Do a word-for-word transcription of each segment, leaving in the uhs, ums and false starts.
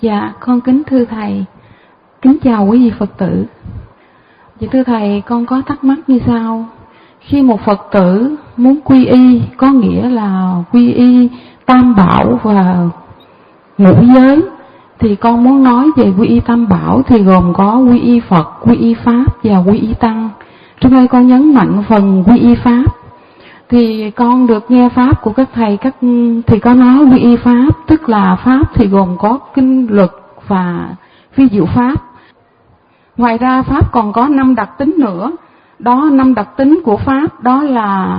Dạ, con kính thưa Thầy, kính chào quý vị Phật tử. Dạ thưa Thầy, con có thắc mắc như sau. Khi một Phật tử muốn quy y, có nghĩa là quy y Tam Bảo và ngũ giới, thì con muốn nói về quy y Tam Bảo thì gồm có quy y Phật, quy y Pháp và quy y Tăng. Trong đây con nhấn mạnh phần quy y Pháp. Thì con được nghe Pháp của các thầy, các thì có nói quy y Pháp, tức là Pháp thì gồm có kinh luật và phi diệu Pháp. Ngoài ra Pháp còn có năm đặc tính nữa. Đó, năm đặc tính của Pháp đó là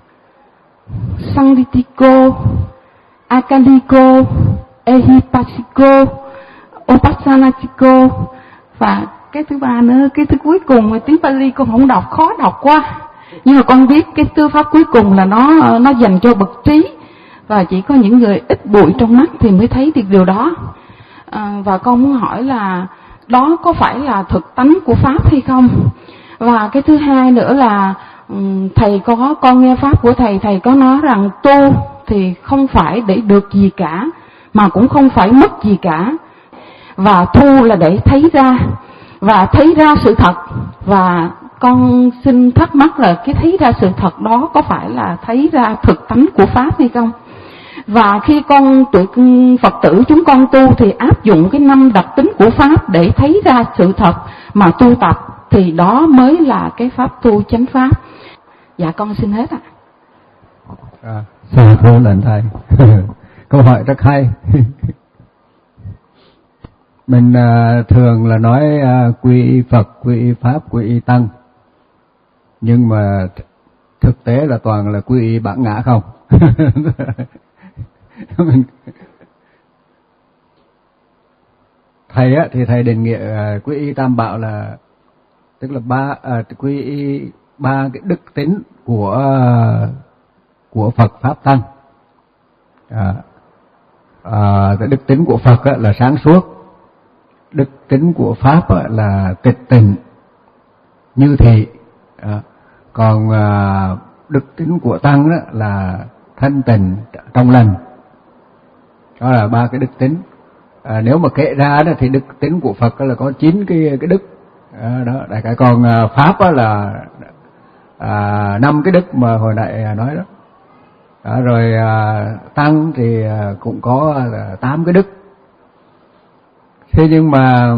Sanghitiko, Akaliko, Ehipasiko, Opassanatiko, và cái thứ ba nữa, cái thứ cuối cùng là tiếng Pali con không đọc, khó đọc quá. Nhưng mà con biết cái tư pháp cuối cùng là nó nó dành cho bậc trí, và chỉ có những người ít bụi trong mắt thì mới thấy được điều đó. À, và con muốn hỏi là đó có phải là thực tánh của Pháp hay không? Và cái thứ hai nữa là thầy có con nghe Pháp của thầy, thầy có nói rằng tu thì không phải để được gì cả, mà cũng không phải mất gì cả, và tu là để thấy ra, và thấy ra sự thật. Và con xin thắc mắc là cái thấy ra sự thật đó có phải là thấy ra thực tánh của Pháp hay không? Và khi con tụi Phật tử chúng con tu thì áp dụng cái năm đặc tính của Pháp để thấy ra sự thật mà tu tập, thì đó mới là cái Pháp tu chánh Pháp. Dạ con xin hết ạ. À, xin thưa lệnh thầy. Câu hỏi rất hay. Mình uh, thường là nói uh, quy y Phật, quy y Pháp, quy y Tăng, nhưng mà thực tế là toàn là quy y bản ngã không. Thầy á thì thầy định nghĩa uh, quy y Tam Bảo là tức là ba uh, quy y ba cái đức tính của uh, của Phật Pháp Tăng. À, à, cái đức tính của Phật á, là sáng suốt, đức tính của Pháp á, là tịch tịnh như thị, à, còn à, đức tính của Tăng á, là thanh tịnh trong lành. Đó là ba cái đức tính. À, nếu mà kể ra đó thì đức tính của Phật là có chín cái cái đức. À, đó, đại cái còn à, Pháp á, là à, năm cái đức mà hồi nãy nói đó. Đó, rồi à, Tăng thì à, cũng có à, tám cái đức. Thế nhưng mà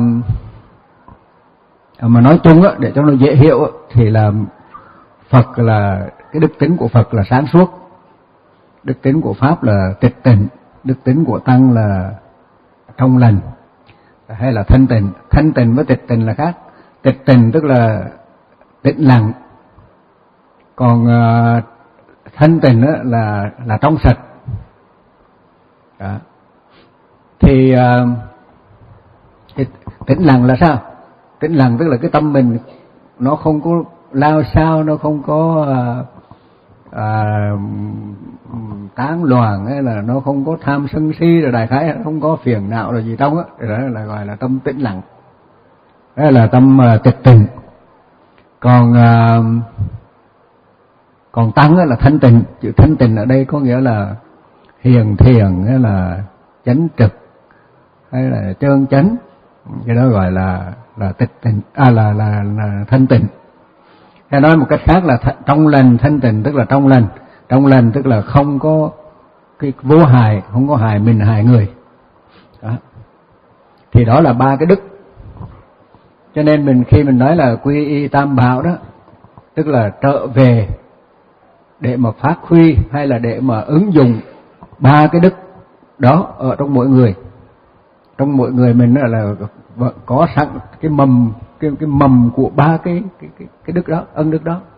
mà nói chung á, để cho nó dễ hiểu á, thì là Phật là cái đức tính của Phật là sáng suốt, đức tính của Pháp là tịch tịnh, đức tính của Tăng là trong lành hay là thanh tịnh. Thanh tịnh với tịch tịnh là khác. Tịch tịnh tức là tĩnh lặng, còn uh, thanh tịnh là là trong sạch. Đó. Thì, uh, thì tĩnh lặng là sao? Tĩnh lặng tức là cái tâm mình nó không có lao sao, nó không có uh, uh, tán loạn, hay là nó không có tham sân si, rồi đại khái nó không có phiền não rồi gì trong á, đó là gọi là tâm tĩnh lặng, đó là tâm uh, tịch tịnh. Còn uh, còn Tăng là thanh tịnh. Chữ thanh tịnh ở đây có nghĩa là hiền thiền, hay là chánh trực, hay là trơn chánh. Cái đó gọi là là tịch tịnh, à là là, là thanh tịnh. Hay nói một cách khác là th- trong lành. Thanh tịnh tức là trong lành. Trong lành tức là không có cái vô hại, không có hại mình hại người. Đó. Thì đó là ba cái đức. Cho nên mình khi mình nói là quy y Tam Bảo đó, tức là trở về để mà phát huy hay là để mà ứng dụng ba cái đức đó ở trong mỗi người. Trong mỗi người mình là, là có sẵn cái mầm cái cái mầm của ba cái cái cái cái đức đó, ân đức đó.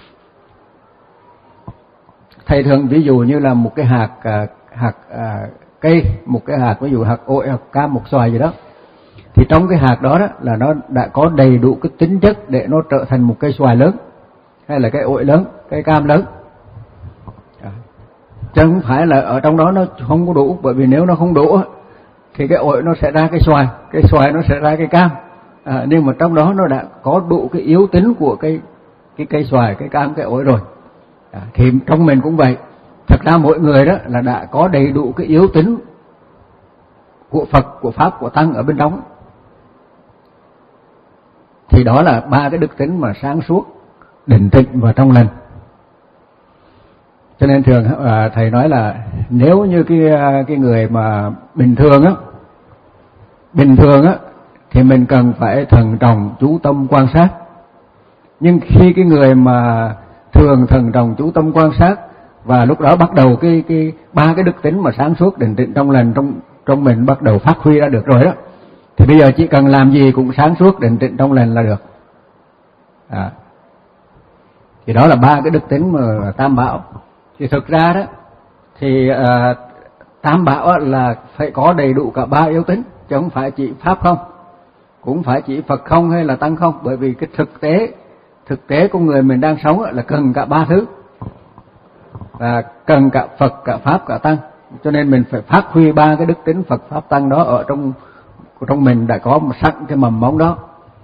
Thầy thường ví dụ như là một cái hạt à, hạt à, cây, một cái hạt ví dụ hạt ổi, hạt cam, một xoài gì đó, thì trong cái hạt đó, đó là nó đã có đầy đủ cái tính chất để nó trở thành một cây xoài lớn, hay là cây ổi lớn, cây cam lớn. Chứ không phải là ở trong đó nó không có đủ, bởi vì nếu nó không đủ thì cái ổi nó sẽ ra cái xoài, cái xoài nó sẽ ra cái cam. À, nhưng mà trong đó nó đã có đủ cái yếu tính của cái cái cây xoài, cái cam, cái ổi rồi. À, thì trong mình cũng vậy. Thật ra mỗi người đó là đã có đầy đủ cái yếu tính của Phật, của Pháp, của Tăng ở bên trong. Thì đó là ba cái đức tính mà sáng suốt, định tĩnh và trong lành. Cho nên thường à, thầy nói là nếu như cái cái người mà bình thường á, bình thường á thì mình cần phải thận trọng chú tâm quan sát. Nhưng khi cái người mà thường thận trọng chú tâm quan sát và lúc đó bắt đầu cái cái ba cái đức tính mà sáng suốt, định tĩnh, trong lành trong trong mình bắt đầu phát huy ra được rồi đó, thì bây giờ chỉ cần làm gì cũng sáng suốt, định tĩnh, trong lành là được. À. Thì đó là ba cái đức tính mà tam bảo. Thì thực ra đó thì à, tam bảo là phải có đầy đủ cả ba yếu tính, chứ không phải chỉ Pháp không, cũng phải chỉ Phật không hay là Tăng không. Bởi vì cái thực tế thực tế của người mình đang sống là cần cả ba thứ, là cần cả Phật, cả Pháp, cả Tăng. Cho nên mình phải phát huy ba cái đức tính Phật, Pháp, Tăng đó ở trong trong mình đã có sẵn cái mầm mống đó.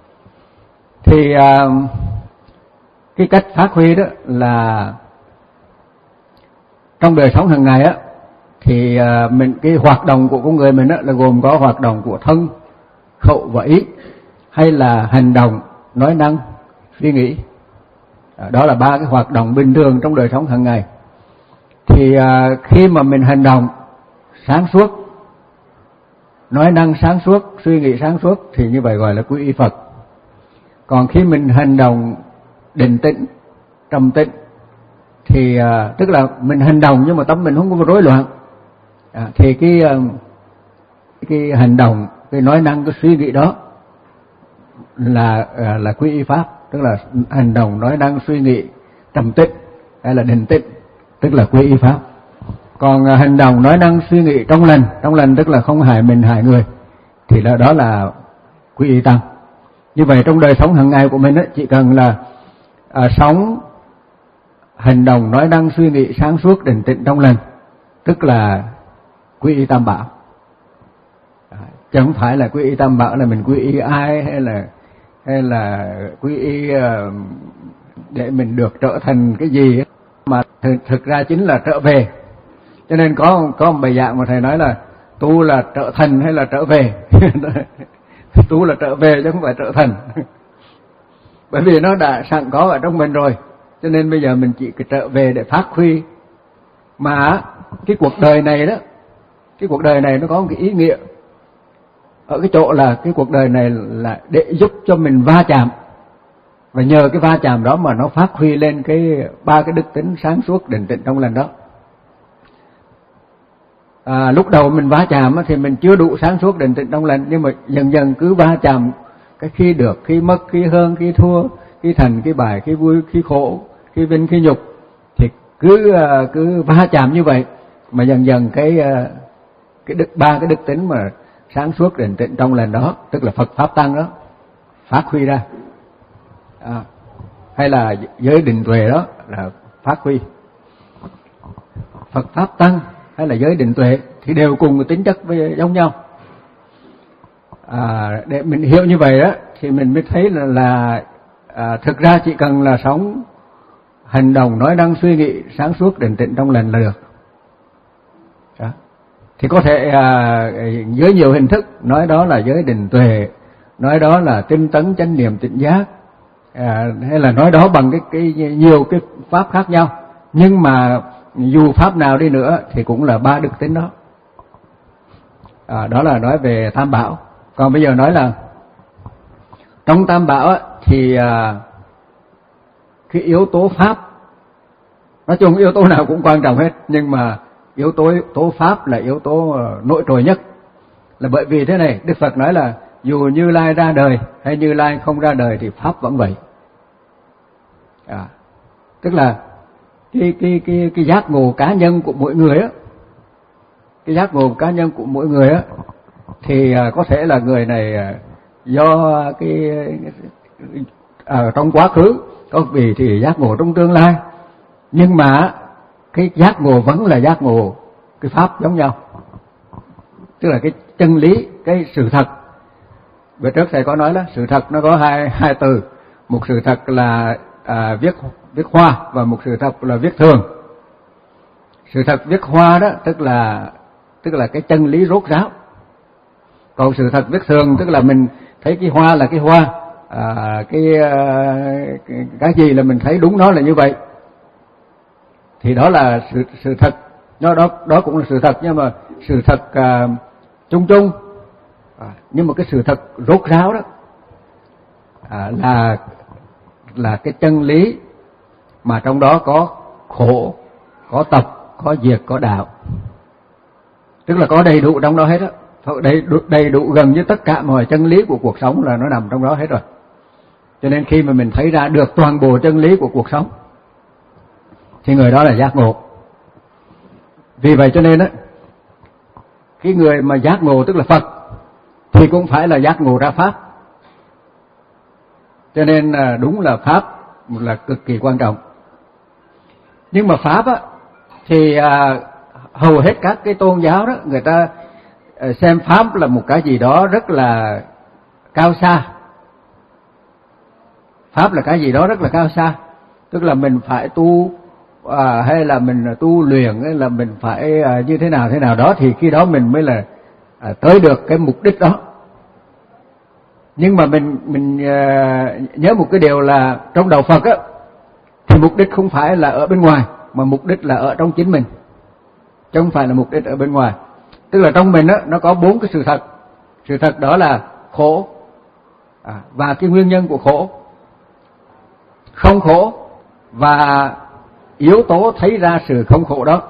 Thì à, cái cách phát huy đó là trong đời sống hàng ngày á, thì à, mình cái hoạt động của con người mình á là gồm có hoạt động của thân, khẩu và ý, hay là hành động, nói năng, suy nghĩ. À, đó là ba cái hoạt động bình thường trong đời sống hàng ngày. Thì à, khi mà mình hành động sáng suốt, nói năng sáng suốt, suy nghĩ sáng suốt thì như vậy gọi là quy y Phật. Còn khi mình hành động định tĩnh, trầm tĩnh thì à, tức là mình hành động nhưng mà tâm mình không có rối loạn, à, thì cái cái hành động, cái nói năng, cái suy nghĩ đó là à, là quy y Pháp, tức là hành động, nói năng, suy nghĩ trầm tĩnh hay là định tĩnh, tức là quy y Pháp. Còn à, hành động, nói năng, suy nghĩ trong lành, trong lành tức là không hại mình, hại người, thì là đó là quy y Tăng. Như vậy trong đời sống hàng ngày của mình ấy, chỉ cần là à, sống hành động, nói năng, suy nghĩ sáng suốt, định tĩnh, trong lành, tức là quy y Tam Bảo. À, chứ không phải là quy y Tam Bảo là mình quy y ai hay là hay là quy y uh, để mình được trở thành cái gì ấy, mà thực, thực ra chính là trở về. Cho nên có có một bài giảng mà thầy nói là tu là trở thành hay là trở về. Tu là trở về chứ không phải trở thành. Bởi vì nó đã sẵn có ở trong mình rồi, cho nên bây giờ mình chỉ trở về để phát huy. Mà cái cuộc đời này đó, cái cuộc đời này nó có một cái ý nghĩa ở cái chỗ là cái cuộc đời này là để giúp cho mình va chạm, và nhờ cái va chạm đó mà nó phát huy lên cái ba cái đức tính sáng suốt, định tĩnh, trong lành đó. À, lúc đầu mình va chạm thì mình chưa đủ sáng suốt, định tĩnh, trong lành, nhưng mà dần dần cứ va chạm, cái khi được, khi mất, khi hơn, khi thua, khi thành, khi bại, khi vui, khi khổ, khi vinh, khi nhục, thì cứ cứ va chạm như vậy mà dần dần cái cái đức ba cái đức tính mà sáng suốt, định tĩnh, trong lành đó, tức là Phật, Pháp, Tăng đó phát huy ra. À, hay là giới định tuệ đó là phát huy. Phật, Pháp, Tăng hay là giới định tuệ thì đều cùng tính chất với giống nhau. À, để mình hiểu như vậy đó thì mình mới thấy là, là à, thực ra chỉ cần là sống hành động, nói năng, suy nghĩ sáng suốt, định tĩnh, trong lành là được. Đó. Thì có thể à, với nhiều hình thức, nói đó là giới định tuệ, nói đó là tinh tấn, chánh niệm, tỉnh giác, à, hay là nói đó bằng cái, cái nhiều cái pháp khác nhau. Nhưng mà dù pháp nào đi nữa thì cũng là ba đức tính đó. À, đó là nói về Tam Bảo. Còn bây giờ nói là trong Tam Bảo á, thì à, cái yếu tố Pháp, nói chung yếu tố nào cũng quan trọng hết, nhưng mà yếu tố yếu tố Pháp là yếu tố nổi trội nhất. Là bởi vì thế này, Đức Phật nói là dù Như Lai ra đời hay Như Lai không ra đời thì Pháp vẫn vậy. À, tức là cái cái cái cái giác ngộ cá nhân của mỗi người á, cái giác ngộ cá nhân của mỗi người á, thì có thể là người này do cái ở trong quá khứ, có vị thì giác ngộ trong tương lai, nhưng mà cái giác ngộ vẫn là giác ngộ cái pháp giống nhau, tức là cái chân lý, cái sự thật. Bữa trước thầy có nói đó, sự thật nó có hai hai từ, một sự thật là à, viết viết hoa và một sự thật là viết thường. Sự thật viết hoa đó tức là tức là cái chân lý rốt ráo, Còn sự thật viết thường tức là mình thấy cái hoa là cái hoa, à, cái, cái cái gì là mình thấy đúng nó là như vậy, thì đó là sự sự thật. Đó đó đó cũng là sự thật, nhưng mà sự thật à, chung chung, à, nhưng mà cái sự thật rốt ráo đó à, là là cái chân lý mà trong đó có khổ, có tập, có diệt, có đạo, tức là có đầy đủ trong đó hết á. Đầy đủ, đầy đủ gần như tất cả mọi chân lý của cuộc sống là nó nằm trong đó hết rồi. Cho nên khi mà mình thấy ra được toàn bộ chân lý của cuộc sống thì người đó là giác ngộ. Vì vậy cho nên á, cái người mà giác ngộ tức là Phật thì cũng phải là giác ngộ ra pháp. Cho nên là đúng là pháp là cực kỳ quan trọng. Nhưng mà pháp á thì à, hầu hết các cái tôn giáo đó, người ta xem pháp là một cái gì đó rất là cao xa. Pháp là cái gì đó rất là cao xa, tức là mình phải tu à, hay là mình tu luyện, hay là mình phải à, như thế nào thế nào đó thì khi đó mình mới là à, tới được cái mục đích đó. Nhưng mà mình mình à, nhớ một cái điều là trong đạo Phật á thì mục đích không phải là ở bên ngoài, mà mục đích là ở trong chính mình, chứ không phải là mục đích ở bên ngoài. Tức là trong mình á nó có bốn cái sự thật. Sự thật đó là khổ à, và cái nguyên nhân của khổ, không khổ và yếu tố thấy ra sự không khổ đó.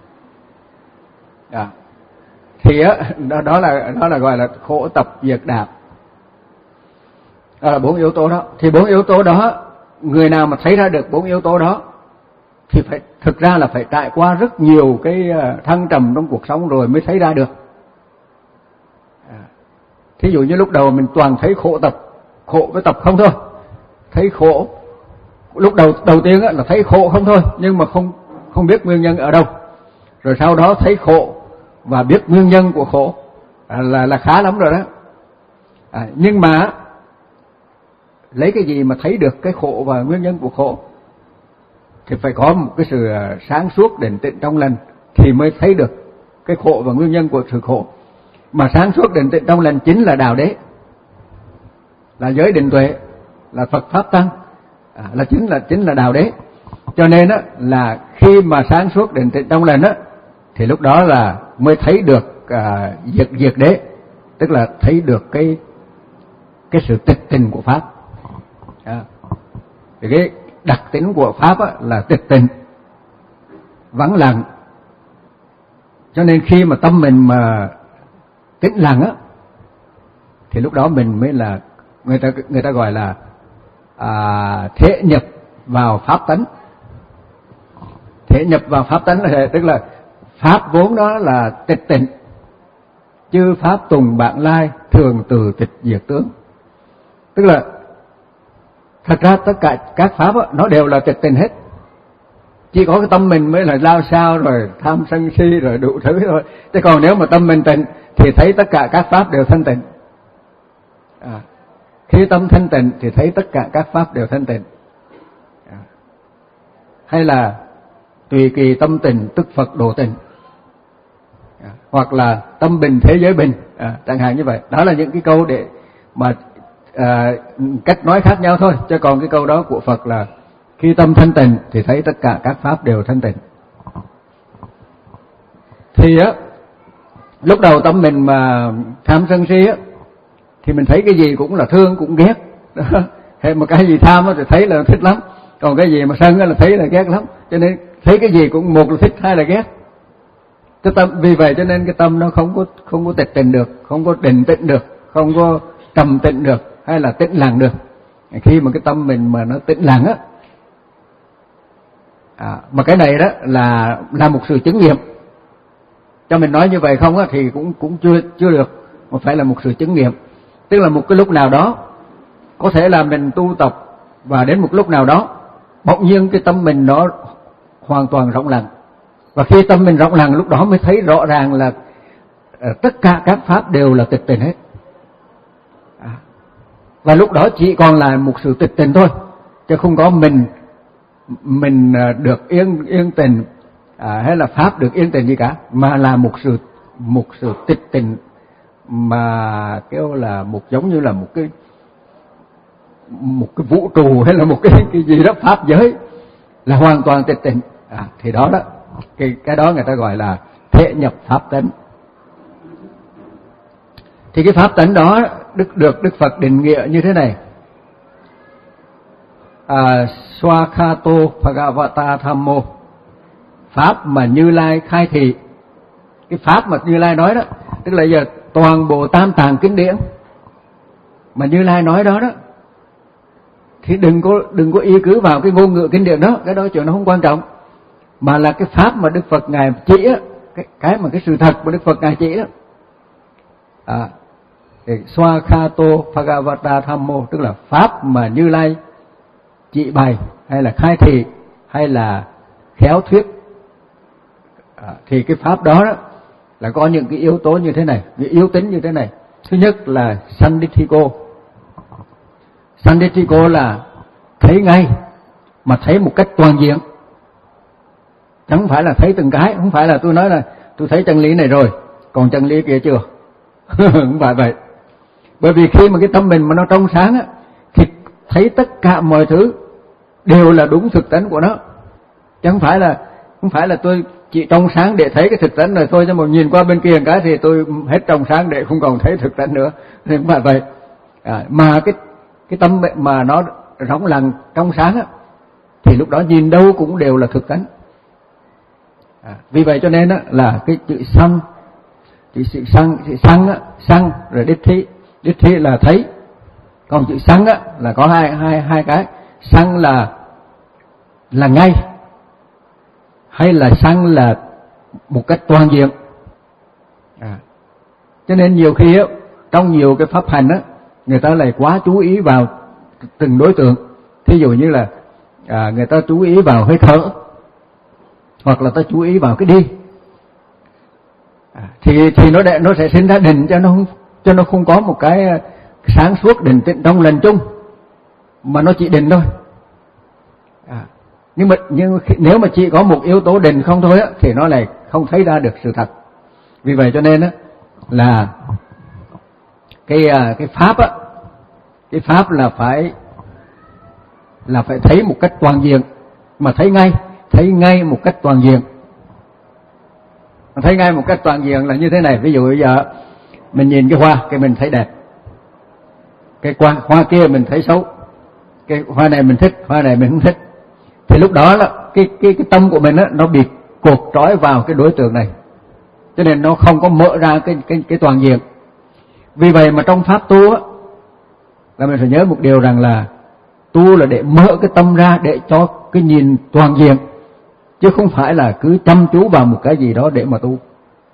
À, thì á đó, đó là đó là gọi là khổ tập diệt đạo. Đó là bốn yếu tố đó. Thì bốn yếu tố đó, người nào mà thấy ra được bốn yếu tố đó thì phải thực ra là phải trải qua rất nhiều cái thăng trầm trong cuộc sống rồi mới thấy ra được. À, thí dụ như lúc đầu mình toàn thấy khổ tập, khổ với tập không thôi, thấy khổ lúc đầu đầu tiên là thấy khổ không thôi, nhưng mà không không biết nguyên nhân ở đâu. Rồi sau đó thấy khổ và biết nguyên nhân của khổ à, là là khá lắm rồi đó. À, nhưng mà lấy cái gì mà thấy được cái khổ và nguyên nhân của khổ? Thì phải có một cái sự sáng suốt định tĩnh trong lành thì mới thấy được cái khổ và nguyên nhân của sự khổ. Mà sáng suốt định tĩnh trong lành chính là đạo đế, là giới định tuệ, là Phật pháp tăng, à, là chính là chính là đạo đế. Cho nên á là khi mà sáng suốt định tĩnh trong lành á thì lúc đó là mới thấy được à, diệt diệt đế, tức là thấy được cái cái sự tịch tình của pháp. À, thì cái đặc tính của pháp á, là tịch tình, vắng lặng. Cho nên khi mà tâm mình mà tĩnh lặng á thì lúc đó mình mới là người ta người ta gọi là à, thể nhập vào pháp tánh. Thể nhập vào pháp tánh là tức là pháp vốn đó là tịch tịnh, chư pháp tùng bạn lai, thường từ tịch diệt tướng. Tức là thật ra tất cả các pháp đó, nó đều là tịch tịnh hết. Chỉ có cái tâm mình mới là lao sao rồi tham sân si rồi đủ thứ thôi. Chứ còn nếu mà tâm mình tịnh thì thấy tất cả các pháp đều thanh tịnh. À, khi tâm thanh tịnh thì thấy tất cả các pháp đều thanh tịnh. À, hay là tùy kỳ tâm tịnh tức Phật độ tịnh. À, hoặc là tâm bình thế giới bình, à, chẳng hạn như vậy. Đó là những cái câu để mà à, cách nói khác nhau thôi, chứ còn cái câu đó của Phật là khi tâm thanh tịnh thì thấy tất cả các pháp đều thanh tịnh. Thì á lúc đầu tâm mình mà tham sân si á thì mình thấy cái gì cũng là thương cũng ghét. Hay một cái gì tham á thì thấy là thích lắm, còn cái gì mà sân á là thấy là ghét lắm. Cho nên thấy cái gì cũng một là thích hai là ghét. Cái tâm vì vậy cho nên cái tâm nó không có không có tịch tịnh được, không có định tĩnh được, không có trầm tĩnh được hay là tĩnh lặng được. Khi mà cái tâm mình mà nó tĩnh lặng á, à, mà cái này đó là là một sự chứng nghiệm. Cho mình nói như vậy không á thì cũng cũng chưa chưa được, mà phải là một sự chứng nghiệm. Tức là một cái lúc nào đó có thể là mình tu tập và đến một lúc nào đó bỗng nhiên cái tâm mình nó hoàn toàn rộng lặng. Và khi tâm mình rộng lặng lúc đó mới thấy rõ ràng là uh, tất cả các pháp đều là tịch tịnh hết. À, và lúc đó chỉ còn là một sự tịch tịnh thôi, chứ không có mình mình uh, được yên yên tịnh à, hay là pháp được yên tịnh gì cả, mà là một sự một sự tịch tịnh mà kêu là một giống như là một cái một cái vũ trụ hay là một cái cái gì đó pháp giới là hoàn toàn tịch tịnh, à, thì đó đó cái cái đó người ta gọi là thể nhập pháp tánh. Thì cái pháp tánh đó đức được Đức Phật định nghĩa như thế này: à, Swakato Bhagavata Thammo, pháp mà Như Lai khai thị. Cái pháp mà Như Lai nói đó, tức là giờ toàn bộ tam tạng kinh điển mà Như Lai nói đó đó, thì đừng có đừng có y cứ vào cái ngôn ngữ kinh điển đó, cái đó chuyện nó không quan trọng, mà là cái pháp mà Đức Phật ngài chỉ á, cái cái mà cái sự thật mà Đức Phật ngài chỉ đó. À, Swakato Bhagavata Thammo, tức là pháp mà Như Lai chỉ bày hay là khai thị hay là khéo thuyết. À, thì cái pháp đó, đó là có những cái yếu tố như thế này, cái yếu tính như thế này. Thứ nhất là Sanditthiko. Sanditthiko là thấy ngay, mà thấy một cách toàn diện, chẳng phải là thấy từng cái, không phải là tôi nói là tôi thấy chân lý này rồi, còn chân lý kia chưa. Không phải vậy. Bởi vì khi mà cái tâm mình mà nó trong sáng á, thì thấy tất cả mọi thứ đều là đúng thực tánh của nó. Chẳng phải là không phải là tôi chỉ trong sáng để thấy cái thực tánh rồi thôi, cho một nhìn qua bên kia một cái thì tôi hết trong sáng để không còn thấy thực tánh nữa. Thì không phải vậy. À, mà cái cái tâm mà nó rỗng lặng trong sáng á, thì lúc đó nhìn đâu cũng đều là thực tánh. À, vì vậy cho nên á, là cái chữ sanh, chữ sự sanh, chữ sanh á, sanh rồi đích thi, đích thi là thấy, còn chữ sanh á là có hai hai hai cái. Sanh là là ngay, hay là sanh là một cách toàn diện. À, cho nên nhiều khi á, trong nhiều cái pháp hành á, người ta lại quá chú ý vào từng đối tượng. Thí dụ như là à, người ta chú ý vào hơi thở, hoặc là ta chú ý vào cái đi, à, thì thì nó để, nó sẽ sinh ra định, cho nó không cho nó không có một cái sáng suốt định tĩnh trong lần chung, mà nó chỉ định thôi. À, nhưng mà nhưng nếu mà chỉ có một yếu tố định không thôi á, thì nó lại không thấy ra được sự thật. Vì vậy cho nên á, là cái cái pháp á, cái pháp là phải là phải thấy một cách toàn diện, mà thấy ngay, thấy ngay một cách toàn diện. Thấy ngay một cách toàn diện là như thế này. Ví dụ bây giờ mình nhìn cái hoa, cái mình thấy đẹp, cái hoa, hoa kia mình thấy xấu, cái hoa này mình thích, hoa này mình không thích. Thì lúc đó là cái cái cái tâm của mình á, nó bị cột trói vào cái đối tượng này, cho nên nó không có mở ra cái cái cái toàn diện. Vì vậy mà trong pháp tu á, là mình phải nhớ một điều rằng là tu là để mở cái tâm ra để cho cái nhìn toàn diện, chứ không phải là cứ chăm chú vào một cái gì đó để mà tu.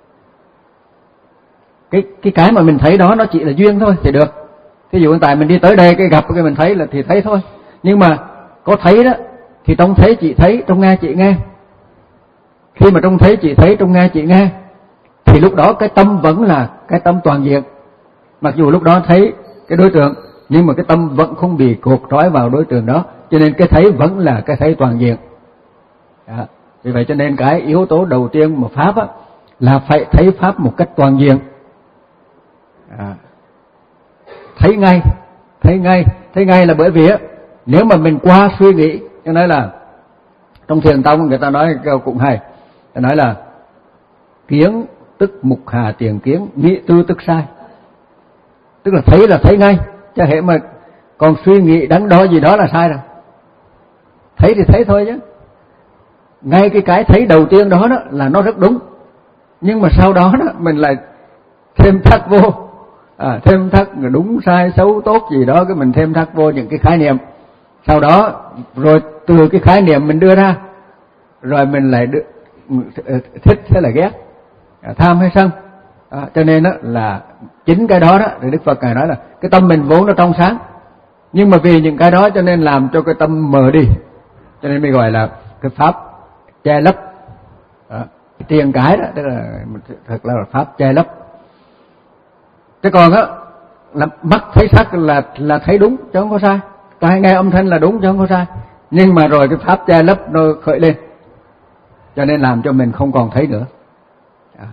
Cái cái cái mà mình thấy đó nó chỉ là duyên thôi thì được. Thí dụ hiện tại mình đi tới đây, cái gặp cái mình thấy là thì thấy thôi. Nhưng mà có thấy đó, thì trong thấy chị thấy, trong nghe chị nghe. Khi mà trong thấy chị thấy, trong nghe chị nghe, thì lúc đó cái tâm vẫn là cái tâm toàn diện. Mặc dù lúc đó thấy cái đối tượng, nhưng mà cái tâm vẫn không bị cột trói vào đối tượng đó, cho nên cái thấy vẫn là cái thấy toàn diện. Đó. Vì vậy cho nên cái yếu tố đầu tiên mà pháp á, là phải thấy pháp một cách toàn diện. À, thấy ngay, thấy ngay, thấy ngay là bởi vì á, nếu mà mình qua suy nghĩ, cho nên là trong Thiền tông người ta nói câu cũng hay, người nói là kiến tức mục hà tiền kiến, nghĩ tư tức sai. Tức là thấy là thấy ngay, chứ hệ mà còn suy nghĩ đắn đo gì đó là sai rồi. Thấy thì thấy thôi chứ. Ngay cái cái thấy đầu tiên đó, đó là nó rất đúng, nhưng mà sau đó, đó mình lại thêm thắt vô, à, thêm thắt đúng sai xấu tốt gì đó, cái mình thêm thắt vô những cái khái niệm. Sau đó rồi từ cái khái niệm mình đưa ra, rồi mình lại đưa, thích hay là ghét, tham hay sân. À, cho nên đó là chính cái đó đó thì Đức Phật ngài nói là cái tâm mình vốn nó trong sáng, nhưng mà vì những cái đó cho nên làm cho cái tâm mờ đi, cho nên mới gọi là cái pháp che lấp. À, tiền cái đó tức là thật là pháp che lấp. Thế còn á là mắt thấy sắc là là thấy đúng chứ không có sai, tai nghe âm thanh là đúng chứ không có sai, nhưng mà rồi cái pháp che lấp nó khởi lên, cho nên làm cho mình không còn thấy nữa. À,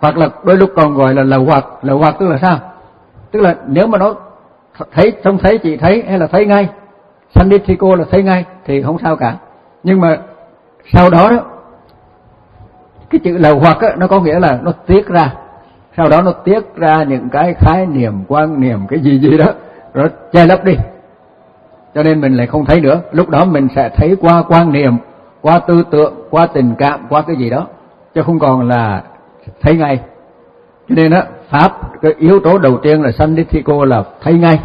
hoặc là đôi lúc còn gọi là lậu hoặc. Lậu hoặc tức là sao? Tức là nếu mà nó thấy, trông thấy, chỉ thấy hay là thấy ngay, Sanditthiko là thấy ngay thì không sao cả. Nhưng mà sau đó đó, cái chữ lậu hoặc á, nó có nghĩa là nó tiết ra, sau đó nó tiết ra những cái khái niệm, quan niệm, cái gì gì đó, rồi che lấp đi, cho nên mình lại không thấy nữa. Lúc đó mình sẽ thấy qua quan niệm, qua tư tưởng, qua tình cảm, qua cái gì đó, chứ không còn là thấy ngay. Cho nên á, pháp cái yếu tố đầu tiên là Sanditthiko là thấy ngay,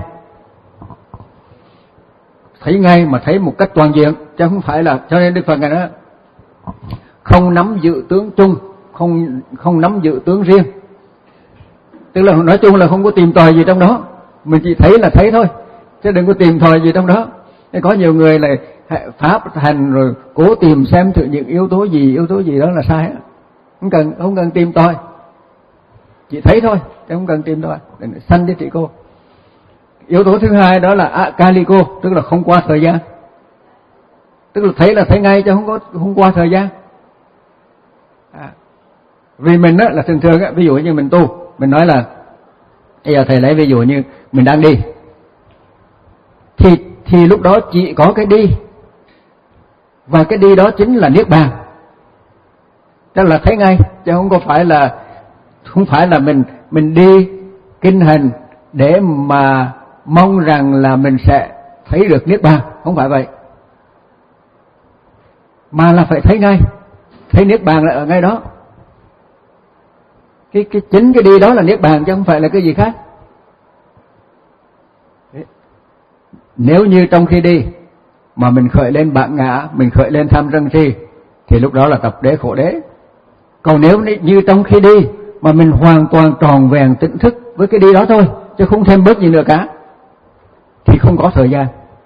thấy ngay mà thấy một cách toàn diện, chứ không phải là, cho nên Đức Phật ngài nói không nắm giữ tướng chung, không không nắm giữ tướng riêng. Tức là nói chung là không có tìm tòi gì trong đó, mình chỉ thấy là thấy thôi, chứ đừng có tìm tòi gì trong đó. Thế có nhiều người là pháp hành rồi cố tìm xem thử những yếu tố gì, yếu tố gì đó là sai. Không cần không cần tìm tòi, chỉ thấy thôi, chứ không cần tìm tòi. Sanditthiko. Yếu tố thứ hai đó là akaliko, tức là không qua thời gian. Tức là thấy là thấy ngay chứ không có không qua thời gian. À, vì mình á, là thường thường á, ví dụ như mình tu, mình nói là bây giờ thầy lấy ví dụ như mình đang đi, thì thì lúc đó chỉ có cái đi, và cái đi đó chính là niết bàn. Tức là thấy ngay, chứ không có phải là không phải là mình mình đi kinh hành để mà mong rằng là mình sẽ thấy được niết bàn, không phải vậy, mà là phải thấy ngay, thấy niết bàn là ở ngay đó. Cái cái chính cái đi đó là niết bàn chứ không phải là cái gì khác. Nếu như trong khi đi mà mình khởi lên bản ngã, mình khởi lên tham sân si, thì lúc đó là tập đế khổ đế. Còn nếu như trong khi đi mà mình hoàn toàn tròn vẹn tỉnh thức với cái đi đó thôi, chứ không thêm bớt gì nữa cả, thì không có thời gian.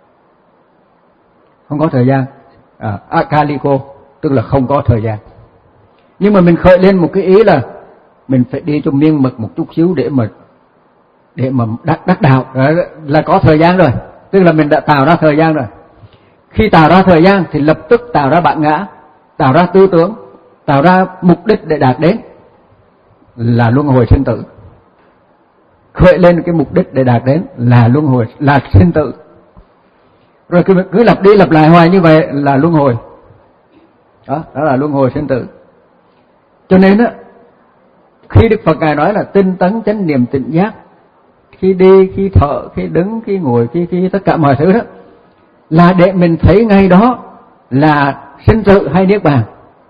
Không có thời gian. À, akaliko tức là không có thời gian. Nhưng mà mình khởi lên một cái ý là mình phải đi cho miên mật một chút xíu để mà để mà đắc đắc đạo, là có thời gian rồi. Tức là mình đã tạo ra thời gian rồi. Khi tạo ra thời gian thì lập tức tạo ra bản ngã, tạo ra tư tưởng, tạo ra mục đích để đạt đến, là luân hồi sinh tử. Khởi lên cái mục đích để đạt đến là luân hồi, là sinh tử. Rồi cứ, cứ lặp đi lặp lại hoài như vậy là luân hồi. Đó, đó là luân hồi sinh tử. Cho nên á, khi Đức Phật ngài nói là tinh tấn chánh niệm tỉnh giác, khi đi, khi thở, khi đứng, khi ngồi, khi khi tất cả mọi thứ đó, là để mình thấy ngay đó là sinh tử hay niết bàn.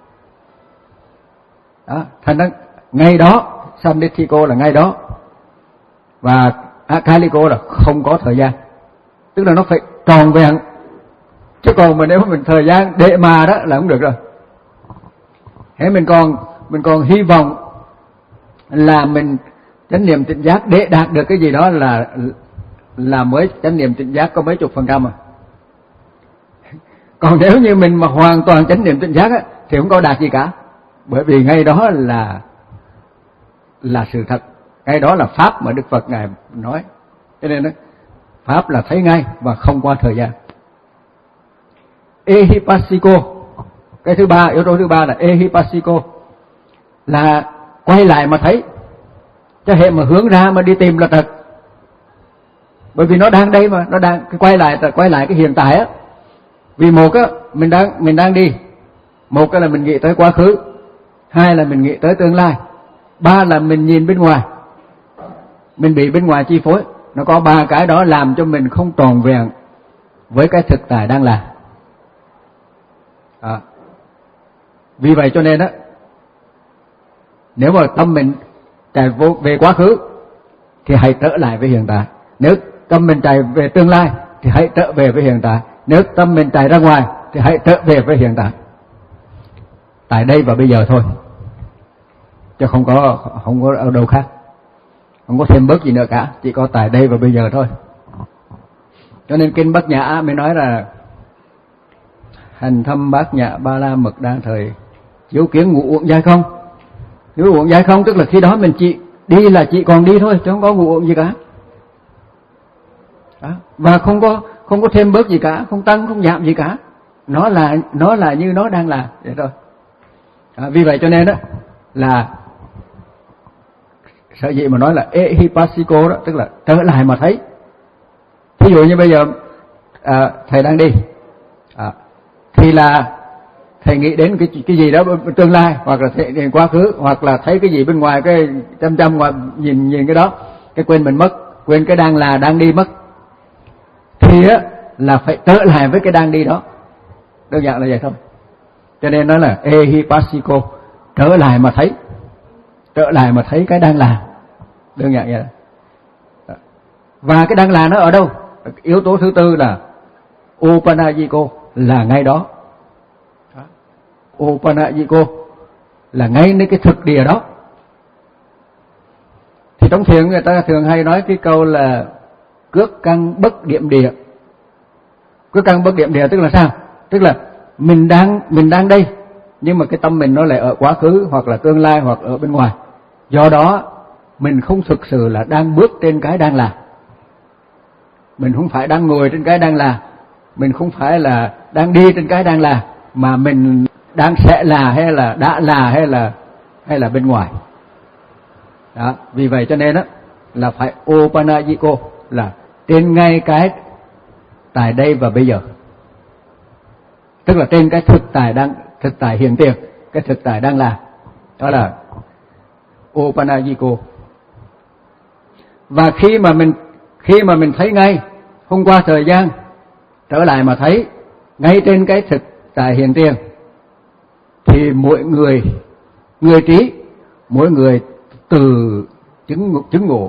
Đó, thành ra ngay đó, Sanditthiko là ngay đó, và akaliko là không có thời gian. Tức là nó phải tròn vẹn, chứ còn mà nếu mình thời gian để mà đó là không được rồi. Thế mình còn mình còn hy vọng là mình chánh niệm tỉnh giác để đạt được cái gì đó là là mới chánh niệm tỉnh giác có mấy chục phần trăm à. Còn nếu như mình mà hoàn toàn chánh niệm tỉnh giác á, thì không có đạt gì cả, bởi vì ngay đó là là sự thật, ngay đó là pháp mà Đức Phật ngài nói. Cho nên đó, pháp là thấy ngay và không qua thời gian. Ehipassiko, cái thứ ba, yếu tố thứ ba là ehipassiko, là quay lại mà thấy, chứ hệ mà hướng ra mà đi tìm là thật. Bởi vì nó đang đây mà, nó đang quay lại, quay lại cái hiện tại á. Vì một á, mình đang mình đang đi, một cái là mình nghĩ tới quá khứ, hai là mình nghĩ tới tương lai, ba là mình nhìn bên ngoài, mình bị bên ngoài chi phối. Nó có ba cái đó làm cho mình không tròn vẹn với cái thực tại đang là. À, vì vậy cho nên á, nếu mà tâm mình chạy vô về quá khứ thì hãy trở lại với hiện tại. Nếu tâm mình chạy về tương lai thì hãy trở về với hiện tại. Nếu tâm mình chạy ra ngoài thì hãy trở về với hiện tại. Tại đây và bây giờ thôi, chứ không có không có ở đâu khác, không có thêm bớt gì nữa cả, chỉ có tại đây và bây giờ thôi. Cho nên kinh Bát Nhã mới nói là hành thâm bát nhã ba la mật đa thời, chiếu kiến ngũ uẩn giai không. Ngũ uẩn giai không tức là khi đó mình chỉ đi là chỉ còn đi thôi, chứ không có ngũ uẩn gì cả. Đó. Và không có không có thêm bớt gì cả, không tăng không giảm gì cả. Nó là nó là như nó đang là vậy thôi. À, vì vậy cho nên đó là sở dĩ mà nói là ehipassiko đó, tức là trở lại mà thấy. Ví dụ như bây giờ à, thầy đang đi, à, thì là thầy nghĩ đến cái cái gì đó tương lai, hoặc là thầy đến quá khứ, hoặc là thấy cái gì bên ngoài, cái chăm chăm ngoài nhìn nhìn cái đó, cái quên mình mất, quên cái đang là đang đi mất, thì á là phải trở lại với cái đang đi đó. Đơn giản là vậy thôi. Cho nên nó là ehipassiko, trở lại mà thấy, trở lại mà thấy cái đang là. Đơn giản vậy. Và cái đang là nó ở đâu? Yếu tố thứ tư là upanayiko, là ngay đó. Upanayiko là ngay nơi cái thực địa đó. Thì trong thiền người ta thường hay nói cái câu là cước căn bất điểm địa. Cước căn bất điểm địa tức là sao? Tức là mình đang mình đang đây, nhưng mà cái tâm mình nó lại ở quá khứ, hoặc là tương lai, hoặc ở bên ngoài. Do đó mình không thực sự là đang bước trên cái đang là. Mình không phải đang ngồi trên cái đang là, mình không phải là đang đi trên cái đang là, mà mình đang sẽ là, hay là đã là, hay là hay là bên ngoài. Đó, vì vậy cho nên đó là phải upanayiko, là trên ngay cái tại đây và bây giờ. Tức là trên cái thực tại đang thực tại hiện tiền, cái thực tại đang là. Đó là upanayiko. Và khi mà mình khi mà mình thấy ngay, không qua thời gian, trở lại mà thấy ngay trên cái thực tại hiện tiền, thì mỗi người người trí, mỗi người từ chứng chứng ngộ,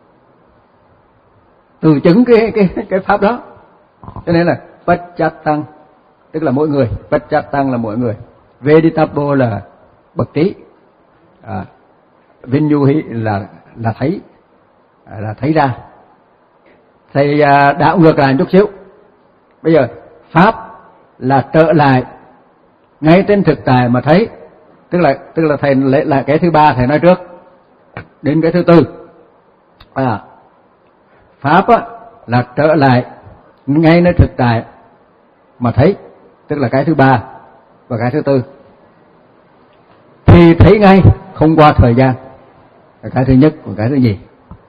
từ chứng cái cái cái pháp đó. Cho nên là Pacchatang tức là mỗi người, Pacchatang là mỗi người, Veditapo là bậc trí, à, Vinyuhi là là thấy, là thấy ra. Thầy à, đảo ngược lại một chút xíu. Bây giờ pháp là trở lại ngay trên thực tại mà thấy, tức là tức là thầy lấy lại cái thứ ba thầy nói trước đến cái thứ tư. À, pháp á, là trở lại ngay nơi thực tại mà thấy, tức là cái thứ ba và cái thứ tư. Thì thấy ngay, không qua thời gian, là cái thứ nhất và cái thứ nhì.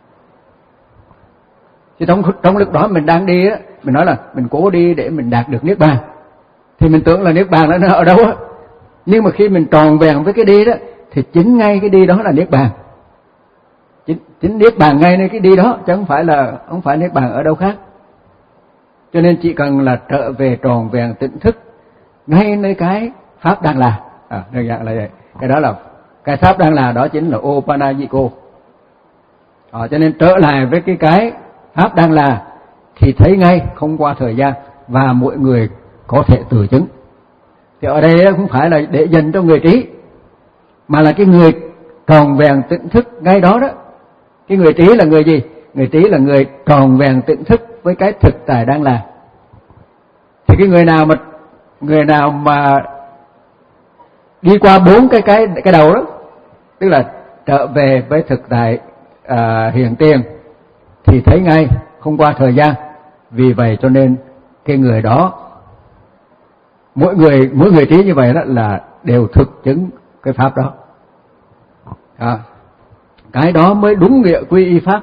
Chứ trong, trong lúc đó mình đang đi á, mình nói là mình cố đi để mình đạt được niết bàn, thì mình tưởng là niết bàn nó ở đâu á. Nhưng mà khi mình tròn vẹn với cái đi đó, thì chính ngay cái đi đó là niết bàn. Chính, chính niết bàn ngay nơi cái đi đó, chứ không phải là không phải niết bàn ở đâu khác. Cho nên chỉ cần là trở về tròn vẹn tỉnh thức ngay nơi cái pháp đang là, à, đơn giản là vậy. Cái đó là cái pháp đang là, đó chính là upanayiko. À, cho nên trở lại với cái cái pháp đang là thì thấy ngay, không qua thời gian, và mỗi người có thể tự chứng. Thì ở đây không phải là để dành cho người trí, mà là cái người tròn vẹn tỉnh thức ngay đó đó. Cái người trí là người gì? Người trí là người tròn vẹn tỉnh thức với cái thực tại đang là. Thì cái người nào mà người nào mà đi qua bốn cái cái cái đầu đó, tức là trở về với thực tại à, hiện tiền, thì thấy ngay, không qua thời gian. Vì vậy cho nên cái người đó, mỗi người mỗi người trí như vậy đó là đều thực chứng cái pháp đó. À, cái đó mới đúng nghĩa quy y pháp.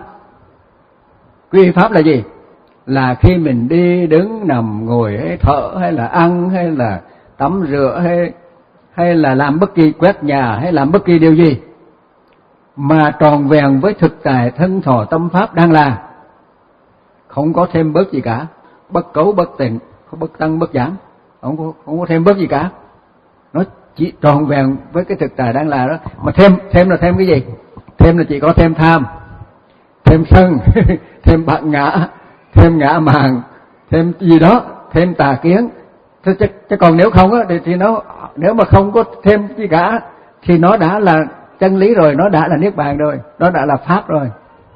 Quy y pháp là gì? Là khi mình đi đứng nằm ngồi hay thở hay là ăn hay là tắm rửa hay hay là làm bất kỳ quét nhà hay làm bất kỳ điều gì mà tròn vẹn với thực tại thân thọ tâm pháp đang là, không có thêm bớt gì cả, bất cấu bất tịnh, không bất tăng bất giảm, không có không có thêm bớt gì cả. Nó chỉ tròn vẹn với cái thực tại đang là đó. Mà thêm thêm là thêm cái gì? Thêm là chỉ có thêm tham, thêm sân, thêm bạn ngã, thêm ngã mạn, thêm gì đó, thêm tà kiến. Chứ, chứ còn nếu không á, thì, thì nó nếu mà không có thêm gì cả thì nó đã là chân lý rồi, nó đã là niết bàn rồi, nó đã là pháp rồi.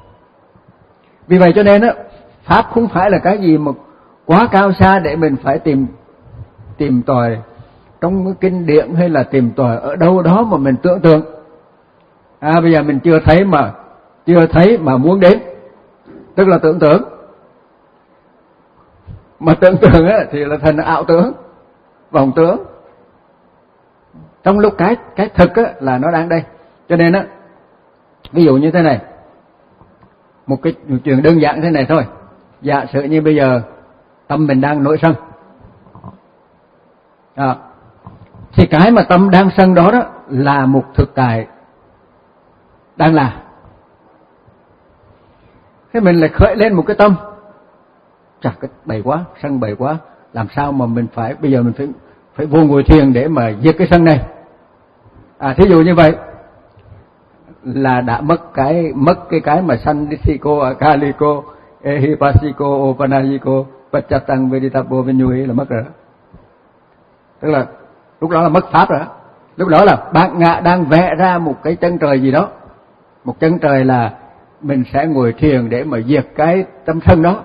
Vì vậy cho nên á, pháp không phải là cái gì mà quá cao xa để mình phải tìm tìm tòi trong cái kinh điển hay là tìm tòi ở đâu đó mà mình tưởng tượng. À, bây giờ mình chưa thấy mà chưa thấy mà muốn đến, tức là tưởng tượng. Mà tưởng tượng á, thì là thành ảo tưởng, vọng tưởng. Trong lúc cái cái thực á, là nó đang đây. Cho nên á, ví dụ như thế này, một cái chuyện đơn giản thế này thôi. Giả sử như bây giờ tâm mình đang nổi sân, à, thì cái mà tâm đang sân đó đó là một thực tại đang là. Thế mình lại khởi lên một cái tâm, chặt cái bậy quá, sân bậy quá, làm sao mà mình phải bây giờ mình phải phải vô ngồi thiền để mà diệt cái sân này. À, thí dụ như vậy là đã mất cái mất cái cái mà sanditthiko, akaliko, ehipasiko, opanajiko, pachatang veditapo vinyuhi là mất rồi đó. Tức là lúc đó là mất pháp rồi đó. Lúc đó là bạn ngạ đang vẽ ra một cái chân trời gì đó, một chân trời là mình sẽ ngồi thiền để mà diệt cái tâm sân đó.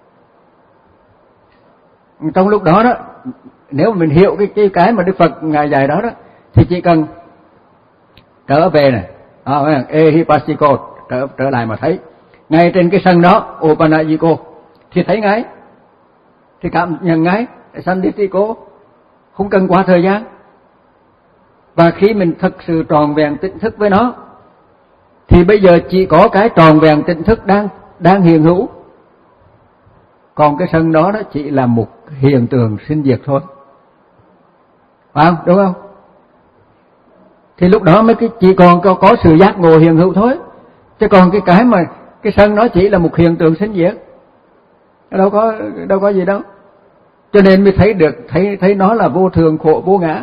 Trong lúc đó đó, nếu mà mình hiểu cái cái cái mà Đức Phật ngài dạy đó đó, thì chỉ cần trở về này, à, ehipasiko, trở trở lại mà thấy ngay trên cái sân đó, opanajiko, thì thấy ngay, thì cảm nhận ngay, sanditthiko, không cần quá thời gian. Và khi mình thực sự tròn vẹn tỉnh thức với nó, thì bây giờ chỉ có cái tròn vẹn tỉnh thức đang đang hiện hữu, còn cái sân đó đó chỉ là một hiện tượng sinh diệt thôi, phải không? Đúng không? Thì lúc đó mới cái chỉ còn có, có sự giác ngộ hiện hữu thôi, chứ còn cái cái mà cái sân nó chỉ là một hiện tượng sinh diệt, đâu có đâu có gì đâu. Cho nên mới thấy được thấy thấy nó là vô thường, khổ, vô ngã.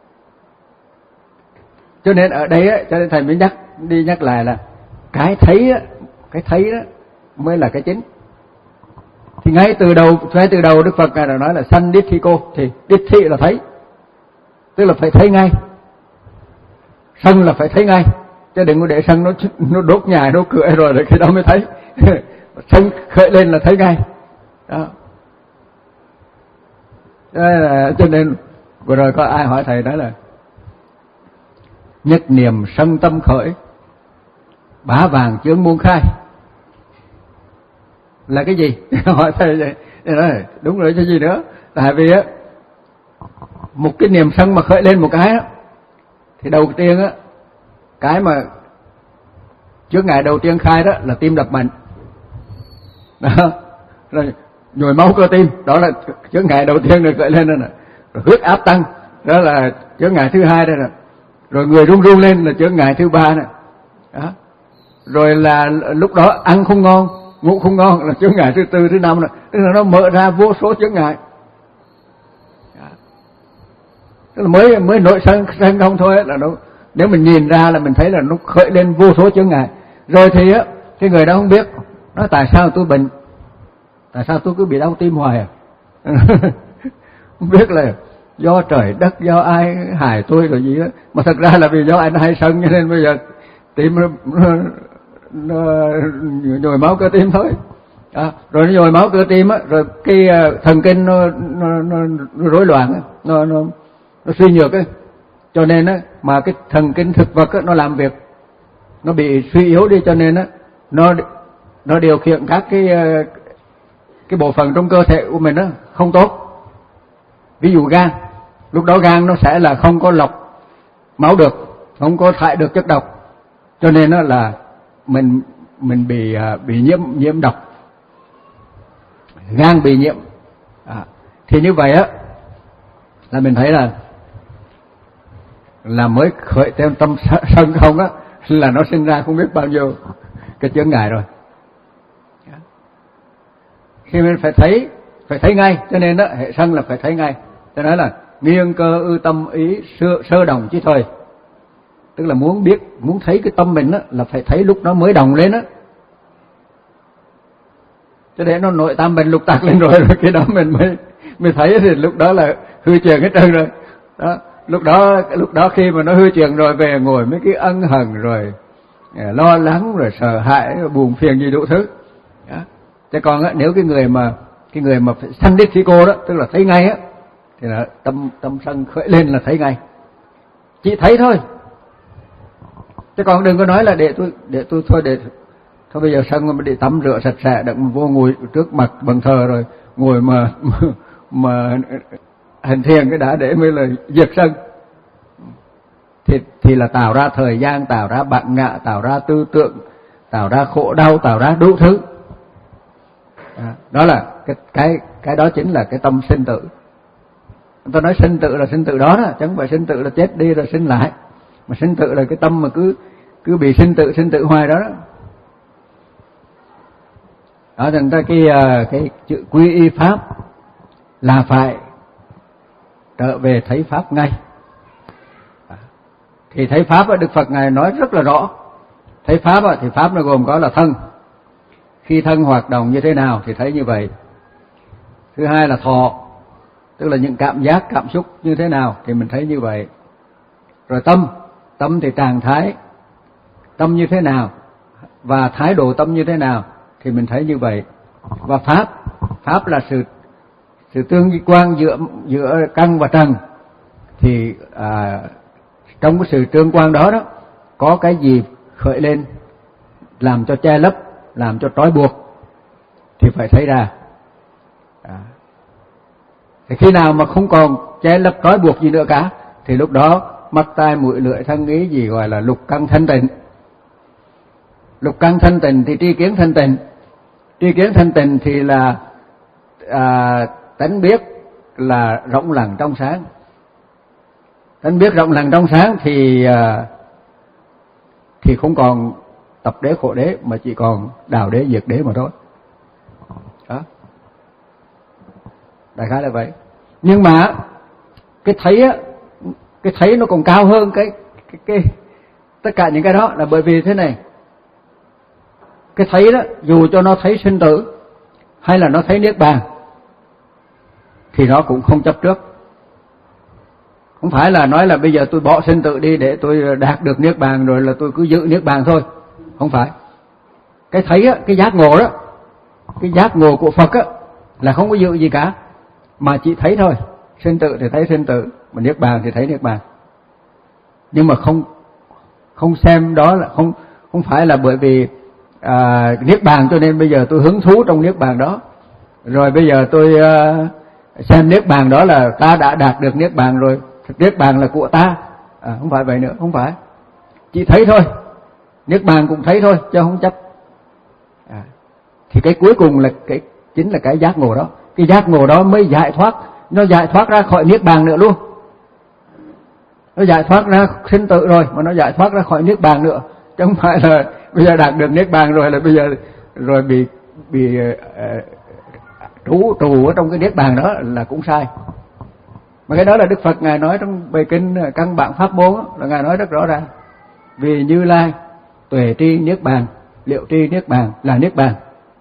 Cho nên ở đây á, cho nên thầy mới nhắc đi nhắc lại là cái thấy á, cái thấy đó mới là cái chính. Thì ngay từ đầu ngay từ đầu Đức Phật ngài đã nói là sanditthiko, thì dithi là thấy, tức là phải thấy ngay. Sân là phải thấy ngay, chứ đừng có để sân nó nó đốt nhà đốt cửa rồi rồi khi đó mới thấy. Sân khởi lên là thấy ngay đó. Là, cho nên vừa rồi có ai hỏi thầy đó là nhất niệm sân tâm khởi, bá vàng chướng muôn khai là cái gì? Hỏi thầy vậy. Thì nói đúng rồi chứ gì nữa. Tại vì á, một cái niềm sân mà khởi lên một cái á, thì đầu tiên á, cái mà chướng ngại đầu tiên khai đó là tim đập mạnh đó, rồi nhồi máu cơ tim, đó là chướng ngại đầu tiên được khởi lên đó nè. Rồi huyết áp tăng, đó là chướng ngại thứ hai đây nè. Rồi người run run lên là chướng ngại thứ ba nè. Đó. Rồi là lúc đó ăn không ngon, ngủ không ngon là chướng ngại thứ tư, thứ năm nè. Tức là nó mở ra vô số chướng ngại. Đó. Tức là mới mới nội sân sân không thôi là nó, nếu mình nhìn ra là mình thấy là nó khởi lên vô số chướng ngại. Rồi thì á, cái người đó không biết, nói tại sao tôi bệnh, tại sao tôi cứ bị đau tim hoài à? Không biết là do trời đất, do ai hại tôi rồi gì đó, mà thật ra là vì do anh hay sân cho nên bây giờ tim nó, nó, nó nhồi máu cơ tim thôi. À, rồi nó nhồi máu cơ tim á, rồi cái thần kinh nó nó, nó, nó rối loạn á, nó nó nó suy nhược á, cho nên á mà cái thần kinh thực vật á nó làm việc, nó bị suy yếu đi, cho nên á nó nó điều khiển các cái cái bộ phận trong cơ thể của mình á không tốt. Ví dụ gan, lúc đó gan nó sẽ là không có lọc máu được, không có thải được chất độc, cho nên nó là mình mình bị bị nhiễm nhiễm độc, gan bị nhiễm. À, thì như vậy á là mình thấy là là mới khởi thêm tâm sân không á là nó sinh ra không biết bao nhiêu cái chướng ngại rồi. Khi mình phải thấy phải thấy ngay, cho nên đó hệ sân là phải thấy ngay. Cho nên là nghiêng cơ ư tâm ý sơ, sơ đồng chí thời, tức là muốn biết, muốn thấy cái tâm mình á là phải thấy lúc nó mới đồng lên á, cho để nó nội tam mình lục tạc lên rồi rồi cái đó mình mới mới thấy, thì lúc đó là hư chuyển hết trơn rồi đó. Lúc đó lúc đó khi mà nó hư chuyển rồi về ngồi mấy cái ân hận rồi lo lắng rồi sợ hãi rồi buồn phiền gì đủ thứ đó. Chứ còn á, nếu cái người mà cái người mà sanditthiko đó, tức là thấy ngay á, thì là tâm tâm sân khởi lên là thấy ngay, chỉ thấy thôi. Chứ còn đừng có nói là để tôi để tôi thôi để thôi bây giờ sân mà để tắm rửa sạch sẽ đặng vô ngồi trước mặt bàn thờ rồi ngồi mà mà, mà hành thiền cái đã để mới là diệt sân, thì thì là tạo ra thời gian, tạo ra bạn ngạ, tạo ra tư tưởng, tạo ra khổ đau, tạo ra đủ thứ. À, đó là cái cái cái đó chính là cái tâm sinh tử. Tôi nói sinh tử là sinh tử đó đó, chứ không phải sinh tử là chết đi rồi sinh lại, mà sinh tử là cái tâm mà cứ cứ bị sinh tử sinh tử hoài đó đó. Đó, thành ra cái cái chữ quy y pháp là phải trở về thấy pháp ngay. Thì thấy pháp Đức Phật ngài nói rất là rõ. Thấy pháp thì pháp nó gồm có là thân, khi thân hoạt động như thế nào thì thấy như vậy. Thứ hai là thọ, tức là những cảm giác cảm xúc như thế nào thì mình thấy như vậy. Rồi tâm, tâm thì trạng thái tâm như thế nào và thái độ tâm như thế nào thì mình thấy như vậy. Và pháp, pháp là sự sự tương quan giữa giữa căn và trần. Thì à, trong cái sự tương quan đó đó có cái gì khởi lên làm cho che lấp, làm cho trói buộc thì phải thấy ra. À. Thì khi nào mà không còn che lấp trói buộc gì nữa cả thì lúc đó mắt tai mũi lưỡi thân ý gì gọi là lục căn thanh tịnh. Lục căn thanh tịnh thì tri kiến thanh tịnh. Tri kiến thanh tịnh thì là à, tánh biết là rộng lặng trong sáng. Tánh biết rộng lặng trong sáng thì à, thì không còn tập đế khổ đế mà chỉ còn đào đế diệt đế mà thôi. Đó. Đại khái là vậy. Nhưng mà cái thấy á, cái thấy nó còn cao hơn cái, cái cái tất cả những cái đó là bởi vì thế này. Cái thấy đó dù cho nó thấy sinh tử hay là nó thấy niết bàn thì nó cũng không chấp trước. Không phải là nói là bây giờ tôi bỏ sinh tử đi để tôi đạt được niết bàn rồi là tôi cứ giữ niết bàn thôi. Không phải. Cái thấy á, cái giác ngộ đó, cái giác ngộ của Phật á là không có giữ gì cả, mà chỉ thấy thôi. Sinh tử thì thấy sinh tử, mà niết bàn thì thấy niết bàn. Nhưng mà không không xem đó là không không phải là bởi vì à, niết bàn cho nên bây giờ tôi hứng thú trong niết bàn đó. Rồi bây giờ tôi à, xem niết bàn đó là ta đã đạt được niết bàn rồi, niết bàn là của ta. À, không phải vậy nữa, không phải. Chỉ thấy thôi. Niết bàn cũng thấy thôi chứ không chấp. À, thì cái cuối cùng là cái chính là cái giác ngộ đó. Cái giác ngộ đó mới giải thoát, nó giải thoát ra khỏi niết bàn nữa luôn. Nó giải thoát ra sinh tử rồi mà nó giải thoát ra khỏi niết bàn nữa, chứ không phải là bây giờ đạt được niết bàn rồi là bây giờ rồi bị bị uh, trú tù ở trong cái niết bàn đó là cũng sai. Mà cái đó là Đức Phật ngài nói trong bài kinh căn bản pháp môn là ngài nói rất rõ ràng. Vì Như Lai tuệ tri niết bàn, liệu tri niết bàn là niết bàn.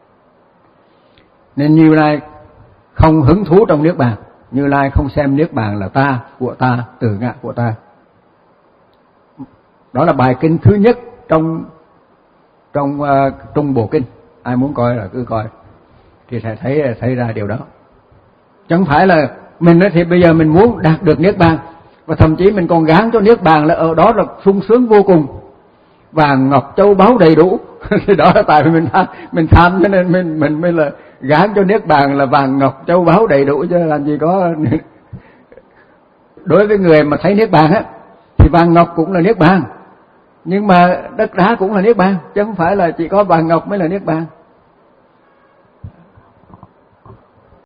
Nên Như Lai không hứng thú trong niết bàn. Như Lai không xem niết bàn là ta, của ta, từ ngã của ta. Đó là bài kinh thứ nhất trong trong uh, Trung Bộ Kinh. Ai muốn coi là cứ coi thì sẽ thấy thấy ra điều đó. Chẳng phải là mình nói thì bây giờ mình muốn đạt được niết bàn và thậm chí mình còn gán cho niết bàn là ở đó là sung sướng vô cùng, vàng ngọc châu báu đầy đủ. Thì đó là tại vì mình tham, mình tham cho nên mình mình mới là gán cho niết bàn là vàng ngọc châu báu đầy đủ, chứ làm gì có. Đối với người mà thấy niết bàn á thì vàng ngọc cũng là niết bàn, nhưng mà đất đá cũng là niết bàn, chứ không phải là chỉ có vàng ngọc mới là niết bàn.